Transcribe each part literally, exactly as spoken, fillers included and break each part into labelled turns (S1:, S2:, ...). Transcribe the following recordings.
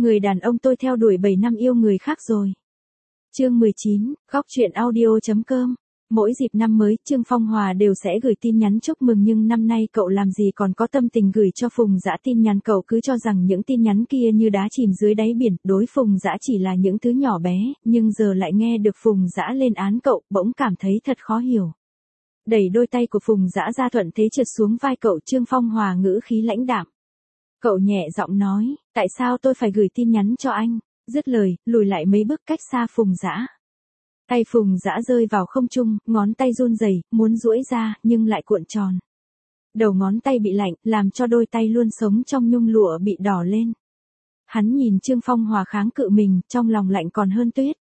S1: Người đàn ông tôi theo đuổi bảy năm yêu người khác rồi. Chương mười chín, góc truyện audio chấm com. Mỗi dịp năm mới, Trương Phong Hòa đều sẽ gửi tin nhắn chúc mừng, nhưng năm nay cậu làm gì còn có tâm tình gửi cho Phùng Dã tin nhắn. Cậu cứ cho rằng những tin nhắn kia như đá chìm dưới đáy biển, đối Phùng Dã chỉ là những thứ nhỏ bé, nhưng giờ lại nghe được Phùng Dã lên án cậu, bỗng cảm thấy thật khó hiểu. Đẩy đôi tay của Phùng Dã ra thuận thế trượt xuống vai cậu. Trương Phong Hòa ngữ khí lãnh đạm. Cậu nhẹ giọng nói, tại sao tôi phải gửi tin nhắn cho anh? Dứt lời, lùi lại mấy bước cách xa Phùng Dã. Tay Phùng Dã rơi vào không trung, ngón tay run rẩy, muốn duỗi ra, nhưng lại cuộn tròn. Đầu ngón tay bị lạnh, làm cho đôi tay luôn sống trong nhung lụa bị đỏ lên. Hắn nhìn Trương Phong Hòa kháng cự mình, trong lòng lạnh còn hơn tuyết.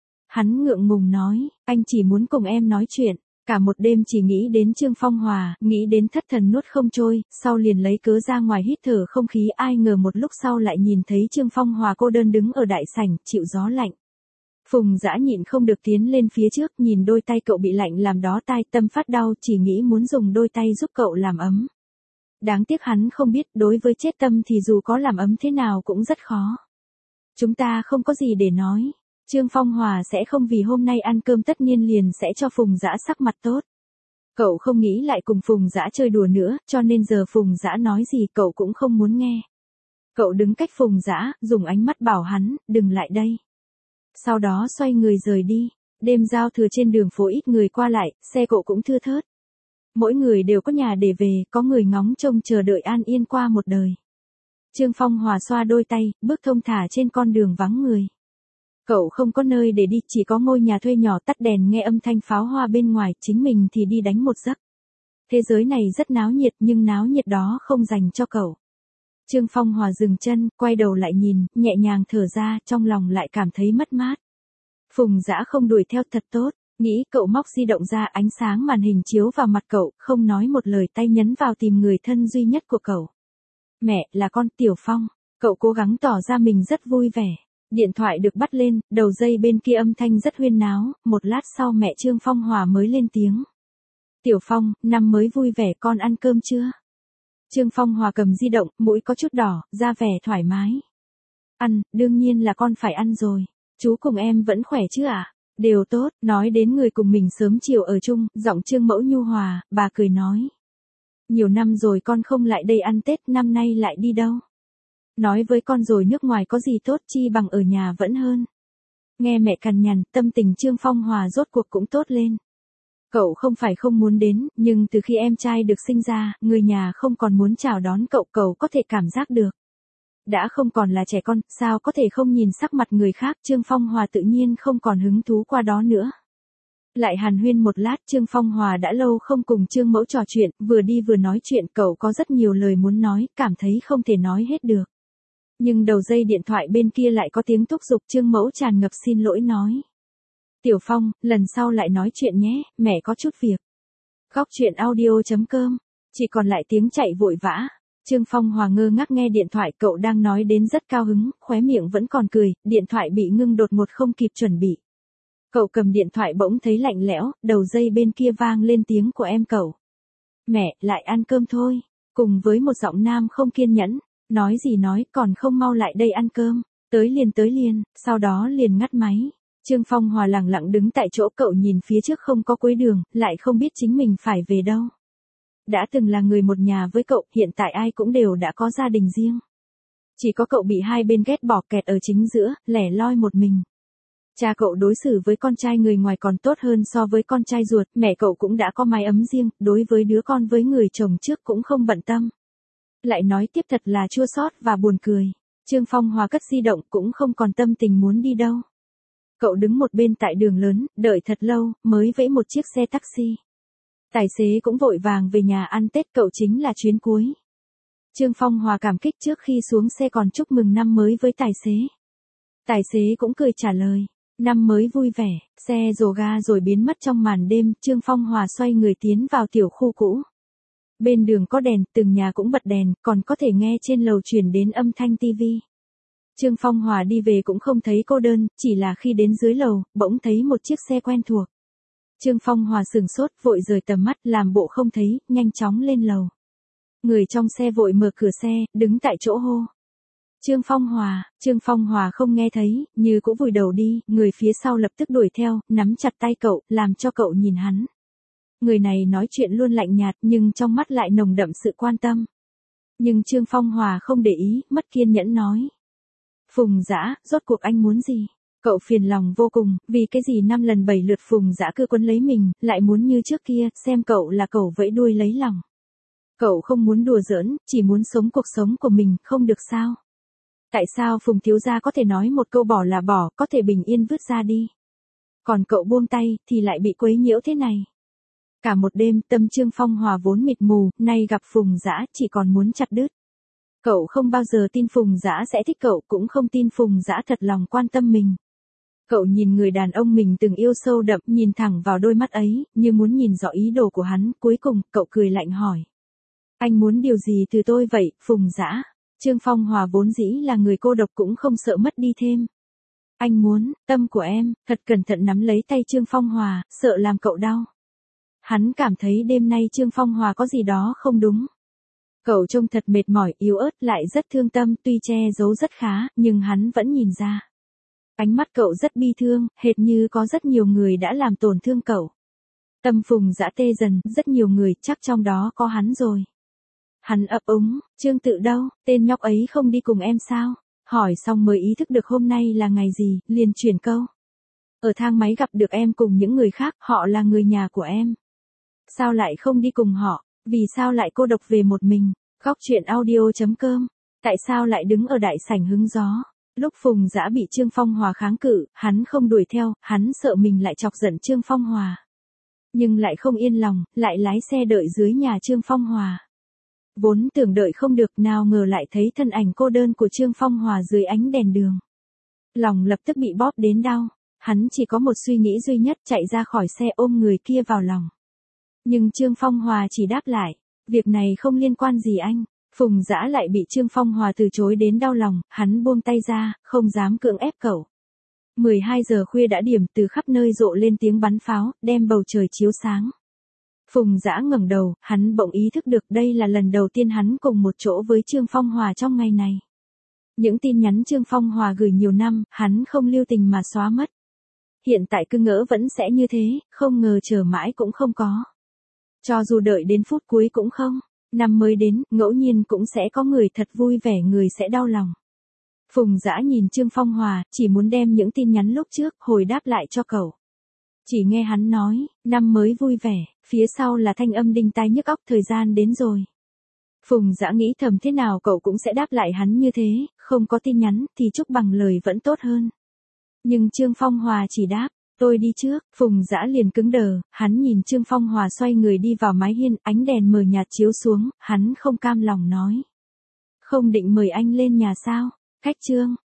S1: Hắn ngượng ngùng nói, anh chỉ muốn cùng em nói chuyện. Cả một đêm chỉ nghĩ đến Trương Phong Hòa, nghĩ đến thất thần nuốt không trôi, sau liền lấy cớ ra ngoài hít thở không khí. Ai ngờ một lúc sau lại nhìn thấy Trương Phong Hòa cô đơn đứng ở đại sảnh, chịu gió lạnh. Phùng Dã nhịn không được tiến lên phía trước, nhìn đôi tay cậu bị lạnh làm đó tai, tâm phát đau, chỉ nghĩ muốn dùng đôi tay giúp cậu làm ấm. Đáng tiếc hắn không biết, đối với chết tâm thì dù có làm ấm thế nào cũng rất khó. Chúng ta không có gì để nói. Trương Phong Hòa sẽ không vì hôm nay ăn cơm tất niên liền sẽ cho Phùng Dã sắc mặt tốt. Cậu không nghĩ lại cùng Phùng Dã chơi đùa nữa, cho nên giờ Phùng Dã nói gì cậu cũng không muốn nghe. Cậu đứng cách Phùng Dã, dùng ánh mắt bảo hắn, đừng lại đây. Sau đó xoay người rời đi. Đêm giao thừa trên đường phố ít người qua lại, xe cộ cũng thưa thớt. Mỗi người đều có nhà để về, có người ngóng trông chờ đợi an yên qua một đời. Trương Phong Hòa xoa đôi tay, bước thông thả trên con đường vắng người. Cậu không có nơi để đi, chỉ có ngôi nhà thuê nhỏ, tắt đèn nghe âm thanh pháo hoa bên ngoài, chính mình thì đi đánh một giấc. Thế giới này rất náo nhiệt, nhưng náo nhiệt đó không dành cho cậu. Trương Phong Hòa dừng chân, quay đầu lại nhìn, nhẹ nhàng thở ra, trong lòng lại cảm thấy mất mát. Phùng Dã không đuổi theo thật tốt, nghĩ. Cậu móc di động ra, ánh sáng màn hình chiếu vào mặt cậu, không nói một lời, tay nhấn vào tìm người thân duy nhất của cậu. Mẹ, là con, Tiểu Phong. Cậu cố gắng tỏ ra mình rất vui vẻ. Điện thoại được bắt lên, đầu dây bên kia âm thanh rất huyên náo, một lát sau mẹ Trương Phong Hòa mới lên tiếng. Tiểu Phong, năm mới vui vẻ, con ăn cơm chưa? Trương Phong Hòa cầm di động, mũi có chút đỏ, ra vẻ thoải mái. Ăn, đương nhiên là con phải ăn rồi. Chú cùng em vẫn khỏe chứ ạ? À? Đều tốt. Nói đến người cùng mình sớm chiều ở chung, giọng Trương Mẫu nhu hòa, bà cười nói. Nhiều năm rồi con không lại đây ăn Tết, năm nay lại đi đâu? Nói với con rồi, nước ngoài có gì tốt, chi bằng ở nhà vẫn hơn. Nghe mẹ cằn nhằn, tâm tình Trương Phong Hòa rốt cuộc cũng tốt lên. Cậu không phải không muốn đến, nhưng từ khi em trai được sinh ra, người nhà không còn muốn chào đón cậu, cậu có thể cảm giác được. Đã không còn là trẻ con, sao có thể không nhìn sắc mặt người khác. Trương Phong Hòa tự nhiên không còn hứng thú qua đó nữa. Lại hàn huyên một lát, Trương Phong Hòa đã lâu không cùng Trương Mẫu trò chuyện, vừa đi vừa nói chuyện, cậu có rất nhiều lời muốn nói, cảm thấy không thể nói hết được. Nhưng đầu dây điện thoại bên kia lại có tiếng thúc giục. Trương Mẫu tràn ngập xin lỗi nói. Tiểu Phong, lần sau lại nói chuyện nhé, mẹ có chút việc. Góc truyện audio chấm com. Chỉ còn lại tiếng chạy vội vã. Trương Phong Hòa ngơ ngác nghe điện thoại, cậu đang nói đến rất cao hứng, khóe miệng vẫn còn cười, điện thoại bị ngưng đột ngột không kịp chuẩn bị. Cậu cầm điện thoại bỗng thấy lạnh lẽo, đầu dây bên kia vang lên tiếng của em cậu. Mẹ, lại ăn cơm thôi. Cùng với một giọng nam không kiên nhẫn. Nói gì nói, còn không mau lại đây ăn cơm. Tới liền tới liền, sau đó liền ngắt máy. Trương Phong Hòa lẳng lặng đứng tại chỗ, cậu nhìn phía trước không có cuối đường, lại không biết chính mình phải về đâu. Đã từng là người một nhà với cậu, hiện tại ai cũng đều đã có gia đình riêng. Chỉ có cậu bị hai bên ghét bỏ, kẹt ở chính giữa, lẻ loi một mình. Cha cậu đối xử với con trai người ngoài còn tốt hơn so với con trai ruột, mẹ cậu cũng đã có mái ấm riêng, đối với đứa con với người chồng trước cũng không bận tâm. Lại nói tiếp thật là chua xót và buồn cười. Trương Phong Hòa cất di động, cũng không còn tâm tình muốn đi đâu. Cậu đứng một bên tại đường lớn, đợi thật lâu, mới vẫy một chiếc xe taxi. Tài xế cũng vội vàng về nhà ăn Tết, cậu chính là chuyến cuối. Trương Phong Hòa cảm kích, trước khi xuống xe còn chúc mừng năm mới với tài xế. Tài xế cũng cười trả lời, năm mới vui vẻ. Xe rồ ga rồi biến mất trong màn đêm. Trương Phong Hòa xoay người tiến vào tiểu khu cũ. Bên đường có đèn, từng nhà cũng bật đèn, còn có thể nghe trên lầu truyền đến âm thanh tivi. Trương Phong Hòa đi về cũng không thấy cô đơn, chỉ là khi đến dưới lầu, bỗng thấy một chiếc xe quen thuộc. Trương Phong Hòa sửng sốt, vội rời tầm mắt, làm bộ không thấy, nhanh chóng lên lầu. Người trong xe vội mở cửa xe, đứng tại chỗ hô. Trương Phong Hòa, Trương Phong Hòa không nghe thấy, như cũng vùi đầu đi, người phía sau lập tức đuổi theo, nắm chặt tay cậu, làm cho cậu nhìn hắn. Người này nói chuyện luôn lạnh nhạt nhưng trong mắt lại nồng đậm sự quan tâm. Nhưng Trương Phong Hòa không để ý, mất kiên nhẫn nói. Phùng Dã, rốt cuộc anh muốn gì? Cậu phiền lòng vô cùng, vì cái gì năm lần bảy lượt Phùng Dã cứ quấn lấy mình, lại muốn như trước kia, xem cậu là cậu vẫy đuôi lấy lòng. Cậu không muốn đùa giỡn, chỉ muốn sống cuộc sống của mình, không được sao? Tại sao Phùng thiếu gia có thể nói một câu bỏ là bỏ, có thể bình yên vứt ra đi? Còn cậu buông tay, thì lại bị quấy nhiễu thế này. Cả một đêm, tâm Trương Phong Hòa vốn mịt mù, nay gặp Phùng Dã chỉ còn muốn chặt đứt. Cậu không bao giờ tin Phùng Dã sẽ thích cậu, cũng không tin Phùng Dã thật lòng quan tâm mình. Cậu nhìn người đàn ông mình từng yêu sâu đậm, nhìn thẳng vào đôi mắt ấy, như muốn nhìn rõ ý đồ của hắn, cuối cùng, cậu cười lạnh hỏi. Anh muốn điều gì từ tôi vậy, Phùng Dã? Trương Phong Hòa vốn dĩ là người cô độc cũng không sợ mất đi thêm. Anh muốn, tâm của em, thật cẩn thận nắm lấy tay Trương Phong Hòa, sợ làm cậu đau. Hắn cảm thấy đêm nay Trương Phong Hòa có gì đó không đúng. Cậu trông thật mệt mỏi, yếu ớt, lại rất thương tâm, tuy che giấu rất khá, nhưng hắn vẫn nhìn ra. Ánh mắt cậu rất bi thương, hệt như có rất nhiều người đã làm tổn thương cậu. Tâm Phùng Dã tê dần, rất nhiều người, chắc trong đó có hắn rồi. Hắn ấp úng, Trương Tự đâu, tên nhóc ấy không đi cùng em sao? Hỏi xong mới ý thức được hôm nay là ngày gì, liền chuyển câu. Ở thang máy gặp được em cùng những người khác, họ là người nhà của em. Sao lại không đi cùng họ, vì sao lại cô độc về một mình? Góc truyện audio chấm com, tại sao lại đứng ở đại sảnh hứng gió? Lúc Phùng Dã bị Trương Phong Hòa kháng cự, hắn không đuổi theo, hắn sợ mình lại chọc giận Trương Phong Hòa. Nhưng lại không yên lòng, lại lái xe đợi dưới nhà Trương Phong Hòa. Vốn tưởng đợi không được, nào ngờ lại thấy thân ảnh cô đơn của Trương Phong Hòa dưới ánh đèn đường. Lòng lập tức bị bóp đến đau, hắn chỉ có một suy nghĩ duy nhất, chạy ra khỏi xe ôm người kia vào lòng. Nhưng Trương Phong Hòa chỉ đáp lại, việc này không liên quan gì anh. Phùng Dã lại bị Trương Phong Hòa từ chối đến đau lòng, hắn buông tay ra, không dám cưỡng ép cậu. mười hai giờ khuya đã điểm, từ khắp nơi rộ lên tiếng bắn pháo, đem bầu trời chiếu sáng. Phùng Dã ngẩng đầu, hắn bỗng ý thức được đây là lần đầu tiên hắn cùng một chỗ với Trương Phong Hòa trong ngày này. Những tin nhắn Trương Phong Hòa gửi nhiều năm, hắn không lưu tình mà xóa mất. Hiện tại cứ ngỡ vẫn sẽ như thế, không ngờ chờ mãi cũng không có. Cho dù đợi đến phút cuối cũng không. Năm mới đến, ngẫu nhiên cũng sẽ có người thật vui vẻ, người sẽ đau lòng. Phùng Dã nhìn Trương Phong Hòa, chỉ muốn đem những tin nhắn lúc trước, hồi đáp lại cho cậu. Chỉ nghe hắn nói, năm mới vui vẻ, phía sau là thanh âm đinh tai nhức óc, thời gian đến rồi. Phùng Dã nghĩ thầm thế nào cậu cũng sẽ đáp lại hắn như thế, không có tin nhắn, thì chúc bằng lời vẫn tốt hơn. Nhưng Trương Phong Hòa chỉ đáp, tôi đi trước. Phùng Dã liền cứng đờ, hắn nhìn Trương Phong Hòa xoay người đi vào mái hiên, ánh đèn mờ nhạt chiếu xuống, hắn không cam lòng nói. Không định mời anh lên nhà sao? Khách Trương,